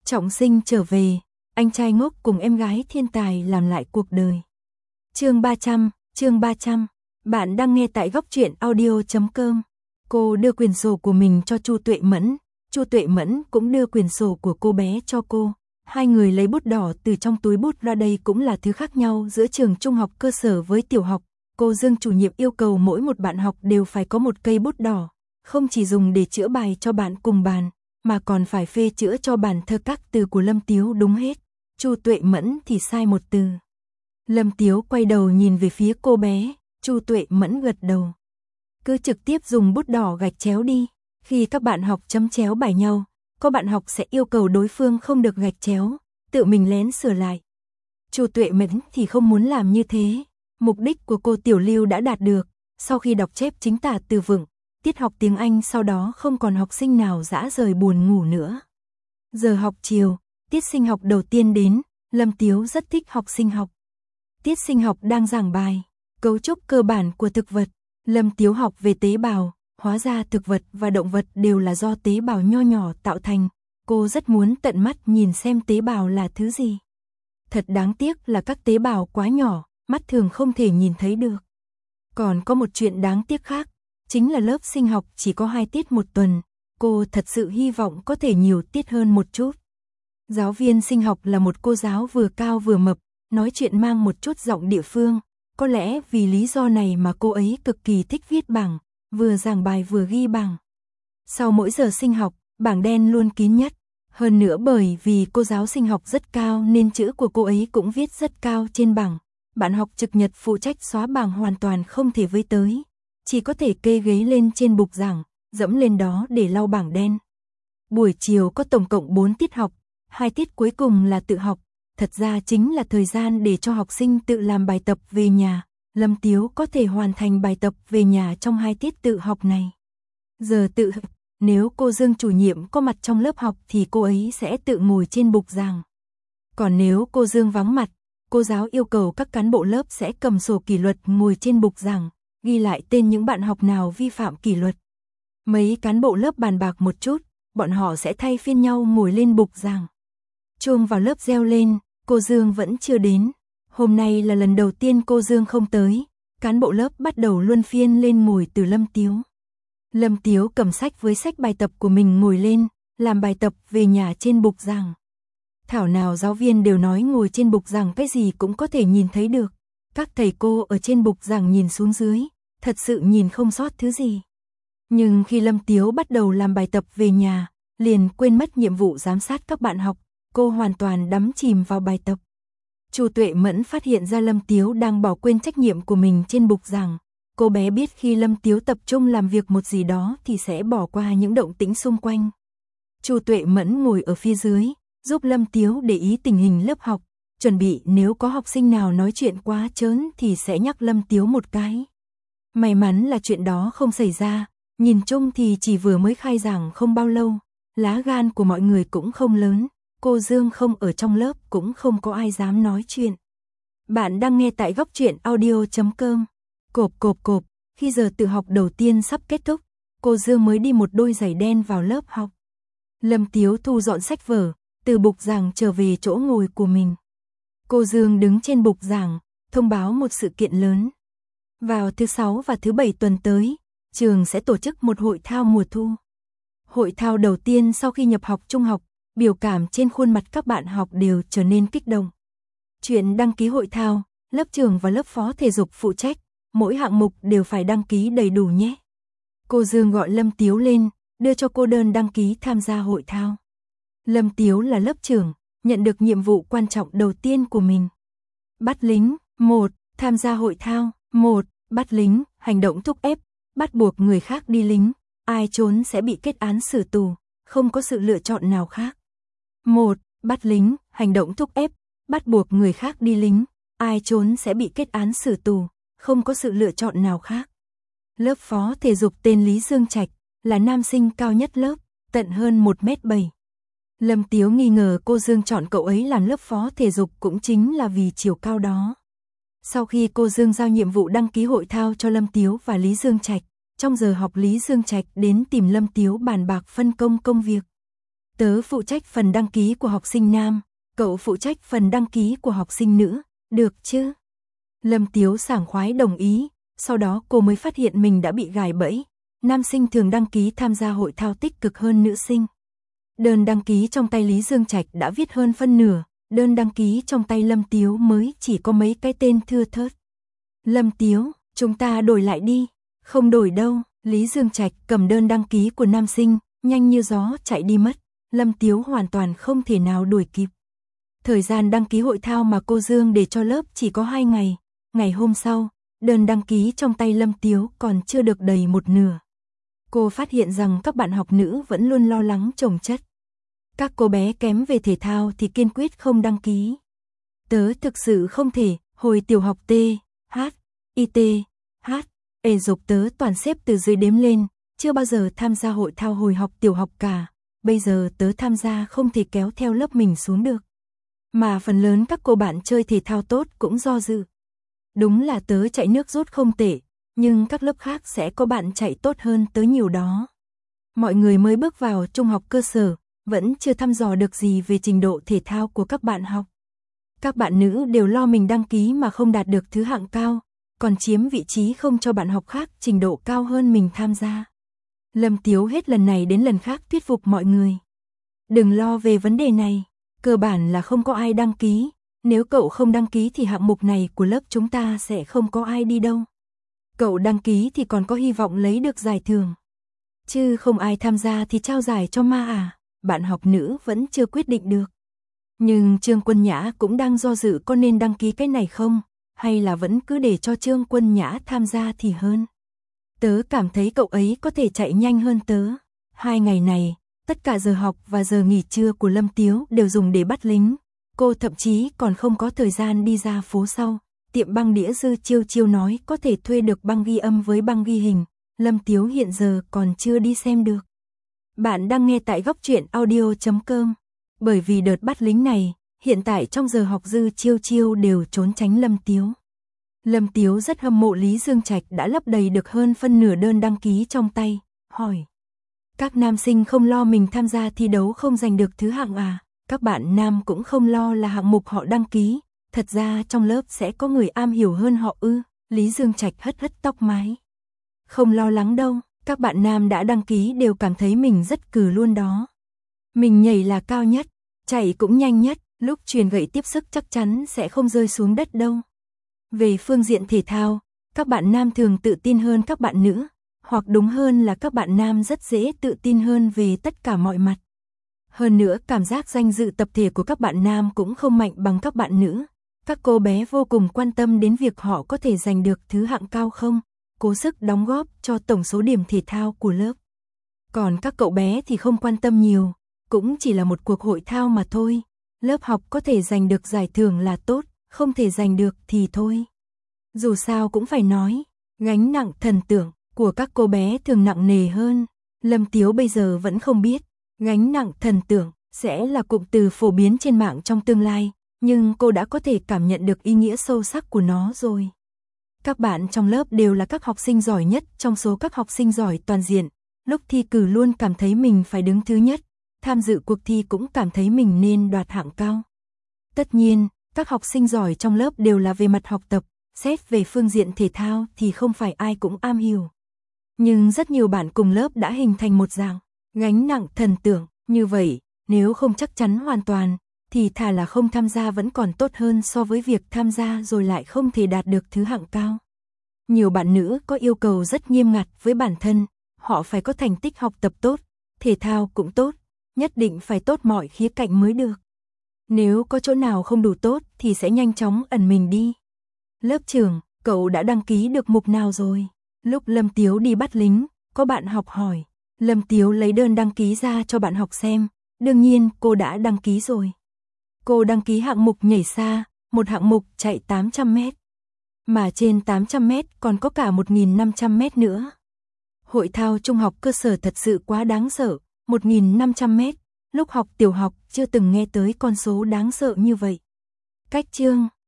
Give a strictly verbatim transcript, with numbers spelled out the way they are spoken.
Trọng sinh trở về, anh trai ngốc cùng em gái thiên tài làm lại cuộc đời. Chương ba trăm, chương ba trăm. Bạn đang nghe tại góc truyện audio chấm com. Cô đưa quyển sổ của mình cho Chu Tuệ Mẫn, Chu Tuệ Mẫn cũng đưa quyển sổ của cô bé cho cô. Hai người lấy bút đỏ từ trong túi bút ra, đây cũng là thứ khác nhau giữa trường trung học cơ sở với tiểu học. Cô Dương chủ nhiệm yêu cầu mỗi một bạn học đều phải có một cây bút đỏ, không chỉ dùng để chữa bài cho bạn cùng bàn, mà còn phải phê chữa cho bản thơ các từ của Lâm Tiếu đúng hết. Chu Tuệ Mẫn thì sai một từ. Lâm Tiếu quay đầu nhìn về phía cô bé, Chu Tuệ Mẫn gật đầu. Cứ trực tiếp dùng bút đỏ gạch chéo đi, khi các bạn học chấm chéo bài nhau, có bạn học sẽ yêu cầu đối phương không được gạch chéo, tự mình lén sửa lại. Chu Tuệ Mẫn thì không muốn làm như thế, mục đích của cô Tiểu Lưu đã đạt được, sau khi đọc chép chính tả từ vựng, tiết học tiếng Anh sau đó không còn học sinh nào dã rời buồn ngủ nữa. Giờ học chiều, tiết sinh học đầu tiên đến, Lâm Tiếu rất thích học sinh học. Tiết sinh học đang giảng bài, cấu trúc cơ bản của thực vật, Lâm Tiếu học về tế bào, hóa ra thực vật và động vật đều là do tế bào nho nhỏ tạo thành, cô rất muốn tận mắt nhìn xem tế bào là thứ gì. Thật đáng tiếc là các tế bào quá nhỏ, mắt thường không thể nhìn thấy được. Còn có một chuyện đáng tiếc khác, chính là lớp sinh học chỉ có hai tiết một tuần, cô thật sự hy vọng có thể nhiều tiết hơn một chút. Giáo viên sinh học là một cô giáo vừa cao vừa mập, nói chuyện mang một chút giọng địa phương, có lẽ vì lý do này mà cô ấy cực kỳ thích viết bảng, vừa giảng bài vừa ghi bảng. Sau mỗi giờ sinh học, bảng đen luôn kín nhất, hơn nữa bởi vì cô giáo sinh học rất cao nên chữ của cô ấy cũng viết rất cao trên bảng. Bạn học trực nhật phụ trách xóa bảng hoàn toàn không thể với tới, chỉ có thể kê ghế lên trên bục giảng, dẫm lên đó để lau bảng đen. Buổi chiều có tổng cộng bốn tiết học, hai tiết cuối cùng là tự học, thật ra chính là thời gian để cho học sinh tự làm bài tập về nhà. Lâm Tiếu có thể hoàn thành bài tập về nhà trong hai tiết tự học này. Giờ tự học, nếu cô Dương chủ nhiệm có mặt trong lớp học thì cô ấy sẽ tự ngồi trên bục giảng. Còn nếu cô Dương vắng mặt, cô giáo yêu cầu các cán bộ lớp sẽ cầm sổ kỷ luật ngồi trên bục giảng, ghi lại tên những bạn học nào vi phạm kỷ luật. Mấy cán bộ lớp bàn bạc một chút, bọn họ sẽ thay phiên nhau ngồi lên bục giảng. Chuông vào lớp reo lên, cô Dương vẫn chưa đến. Hôm nay là lần đầu tiên cô Dương không tới, cán bộ lớp bắt đầu luân phiên lên ngồi từ Lâm Tiếu. Lâm Tiếu cầm sách với sách bài tập của mình ngồi lên, làm bài tập về nhà trên bục giảng. Thảo nào giáo viên đều nói ngồi trên bục giảng cái gì cũng có thể nhìn thấy được. Các thầy cô ở trên bục giảng nhìn xuống dưới, thật sự nhìn không sót thứ gì. Nhưng khi Lâm Tiếu bắt đầu làm bài tập về nhà, liền quên mất nhiệm vụ giám sát các bạn học, cô hoàn toàn đắm chìm vào bài tập. Chu Tuệ Mẫn phát hiện ra Lâm Tiếu đang bỏ quên trách nhiệm của mình trên bục giảng. Cô bé biết khi Lâm Tiếu tập trung làm việc một gì đó thì sẽ bỏ qua những động tĩnh xung quanh. Chu Tuệ Mẫn ngồi ở phía dưới, giúp Lâm Tiếu để ý tình hình lớp học, chuẩn bị nếu có học sinh nào nói chuyện quá trớn thì sẽ nhắc Lâm Tiếu một cái. May mắn là chuyện đó không xảy ra, nhìn chung thì chỉ vừa mới khai giảng không bao lâu, lá gan của mọi người cũng không lớn, cô Dương không ở trong lớp cũng không có ai dám nói chuyện. Bạn đang nghe tại góc truyện audio chấm com. Cộp cộp cộp, khi giờ tự học đầu tiên sắp kết thúc, cô Dương mới đi một đôi giày đen vào lớp học. Lâm Tiếu thu dọn sách vở, từ bục giảng trở về chỗ ngồi của mình. Cô Dương đứng trên bục giảng, thông báo một sự kiện lớn. Vào thứ sáu và thứ bảy tuần tới, trường sẽ tổ chức một hội thao mùa thu. Hội thao đầu tiên sau khi nhập học trung học, biểu cảm trên khuôn mặt các bạn học đều trở nên kích động. Chuyện đăng ký hội thao, lớp trưởng và lớp phó thể dục phụ trách, mỗi hạng mục đều phải đăng ký đầy đủ nhé. Cô Dương gọi Lâm Tiếu lên, đưa cho cô đơn đăng ký tham gia hội thao. Lâm Tiếu là lớp trưởng, nhận được nhiệm vụ quan trọng đầu tiên của mình. Bắt lính, một, tham gia hội thao, một, bắt lính, hành động thúc ép, bắt buộc người khác đi lính, ai trốn sẽ bị kết án xử tù, không có sự lựa chọn nào khác. một, bắt lính, hành động thúc ép, bắt buộc người khác đi lính, ai trốn sẽ bị kết án xử tù, không có sự lựa chọn nào khác. Lớp phó thể dục tên Lý Dương Trạch, là nam sinh cao nhất lớp, tận hơn một mét bảy. Lâm Tiếu nghi ngờ cô Dương chọn cậu ấy làm lớp phó thể dục cũng chính là vì chiều cao đó. Sau khi cô Dương giao nhiệm vụ đăng ký hội thao cho Lâm Tiếu và Lý Dương Trạch, trong giờ học Lý Dương Trạch đến tìm Lâm Tiếu bàn bạc phân công công việc. Tớ phụ trách phần đăng ký của học sinh nam, cậu phụ trách phần đăng ký của học sinh nữ, được chứ? Lâm Tiếu sảng khoái đồng ý, sau đó cô mới phát hiện mình đã bị gài bẫy. Nam sinh thường đăng ký tham gia hội thao tích cực hơn nữ sinh. Đơn đăng ký trong tay Lý Dương Trạch đã viết hơn phân nửa, đơn đăng ký trong tay Lâm Tiếu mới chỉ có mấy cái tên thưa thớt. Lâm Tiếu, chúng ta đổi lại đi. Không đổi đâu, Lý Dương Trạch cầm đơn đăng ký của nam sinh, nhanh như gió chạy đi mất. Lâm Tiếu hoàn toàn không thể nào đuổi kịp. Thời gian đăng ký hội thao mà cô Dương để cho lớp chỉ có hai ngày. Ngày hôm sau, đơn đăng ký trong tay Lâm Tiếu còn chưa được đầy một nửa. Cô phát hiện rằng các bạn học nữ vẫn luôn lo lắng chồng chất. Các cô bé kém về thể thao thì kiên quyết không đăng ký. Tớ thực sự không thể, hồi tiểu học T, H, I T, H, E dục tớ toàn xếp từ dưới đếm lên, chưa bao giờ tham gia hội thao hồi học tiểu học cả. Bây giờ tớ tham gia không thể kéo theo lớp mình xuống được. Mà phần lớn các cô bạn chơi thể thao tốt cũng do dự. Đúng là tớ chạy nước rút không tệ, nhưng các lớp khác sẽ có bạn chạy tốt hơn tớ nhiều đó. Mọi người mới bước vào trung học cơ sở, vẫn chưa thăm dò được gì về trình độ thể thao của các bạn học. Các bạn nữ đều lo mình đăng ký mà không đạt được thứ hạng cao, còn chiếm vị trí không cho bạn học khác trình độ cao hơn mình tham gia. Lâm Tiếu hết lần này đến lần khác thuyết phục mọi người. Đừng lo về vấn đề này, cơ bản là không có ai đăng ký, nếu cậu không đăng ký thì hạng mục này của lớp chúng ta sẽ không có ai đi đâu. Cậu đăng ký thì còn có hy vọng lấy được giải thưởng. Chứ không ai tham gia thì trao giải cho ma à, bạn học nữ vẫn chưa quyết định được. Nhưng Trương Quân Nhã cũng đang do dự có nên đăng ký cái này không, hay là vẫn cứ để cho Trương Quân Nhã tham gia thì hơn. Tớ cảm thấy cậu ấy có thể chạy nhanh hơn tớ. Hai ngày này, tất cả giờ học và giờ nghỉ trưa của Lâm Tiếu đều dùng để bắt lính. Cô thậm chí còn không có thời gian đi ra phố sau. Tiệm băng đĩa Dư Chiêu Chiêu nói có thể thuê được băng ghi âm với băng ghi hình. Lâm Tiếu hiện giờ còn chưa đi xem được. Bạn đang nghe tại góc truyện audio chấm com. Bởi vì đợt bắt lính này, hiện tại trong giờ học Dư Chiêu Chiêu đều trốn tránh Lâm Tiếu. Lâm Tiếu rất hâm mộ Lý Dương Trạch đã lấp đầy được hơn phân nửa đơn đăng ký trong tay, hỏi. Các nam sinh không lo mình tham gia thi đấu không giành được thứ hạng à, các bạn nam cũng không lo là hạng mục họ đăng ký, thật ra trong lớp sẽ có người am hiểu hơn họ ư, Lý Dương Trạch hất hất tóc mái. Không lo lắng đâu, các bạn nam đã đăng ký đều cảm thấy mình rất cừ luôn đó. Mình nhảy là cao nhất, chạy cũng nhanh nhất, lúc truyền gậy tiếp sức chắc chắn sẽ không rơi xuống đất đâu. Về phương diện thể thao, các bạn nam thường tự tin hơn các bạn nữ, hoặc đúng hơn là các bạn nam rất dễ tự tin hơn về tất cả mọi mặt. Hơn nữa cảm giác danh dự tập thể của các bạn nam cũng không mạnh bằng các bạn nữ. Các cô bé vô cùng quan tâm đến việc họ có thể giành được thứ hạng cao không, cố sức đóng góp cho tổng số điểm thể thao của lớp. Còn các cậu bé thì không quan tâm nhiều, cũng chỉ là một cuộc hội thao mà thôi. Lớp học có thể giành được giải thưởng là tốt, không thể giành được thì thôi. Dù sao cũng phải nói, gánh nặng thần tượng của các cô bé thường nặng nề hơn. Lâm Tiếu bây giờ vẫn không biết, gánh nặng thần tượng sẽ là cụm từ phổ biến trên mạng trong tương lai, nhưng cô đã có thể cảm nhận được ý nghĩa sâu sắc của nó rồi. Các bạn trong lớp đều là các học sinh giỏi nhất trong số các học sinh giỏi toàn diện, lúc thi cử luôn cảm thấy mình phải đứng thứ nhất, tham dự cuộc thi cũng cảm thấy mình nên đoạt hạng cao. Tất nhiên, các học sinh giỏi trong lớp đều là về mặt học tập, xét về phương diện thể thao thì không phải ai cũng am hiểu. Nhưng rất nhiều bạn cùng lớp đã hình thành một dạng gánh nặng thần tượng, như vậy, nếu không chắc chắn hoàn toàn, thì thà là không tham gia vẫn còn tốt hơn so với việc tham gia rồi lại không thể đạt được thứ hạng cao. Nhiều bạn nữ có yêu cầu rất nghiêm ngặt với bản thân, họ phải có thành tích học tập tốt, thể thao cũng tốt, nhất định phải tốt mọi khía cạnh mới được. Nếu có chỗ nào không đủ tốt thì sẽ nhanh chóng ẩn mình đi. Lớp trưởng, cậu đã đăng ký được mục nào rồi? Lúc Lâm Tiếu đi bắt lính, có bạn học hỏi. Lâm Tiếu lấy đơn đăng ký ra cho bạn học xem. Đương nhiên cô đã đăng ký rồi. Cô đăng ký hạng mục nhảy xa, một hạng mục chạy tám trăm mét. Mà trên tám trăm mét còn có cả một nghìn năm trăm mét nữa. Hội thao trung học cơ sở thật sự quá đáng sợ, một nghìn năm trăm mét. Lúc học tiểu học chưa từng nghe tới con số đáng sợ như vậy. Cách chương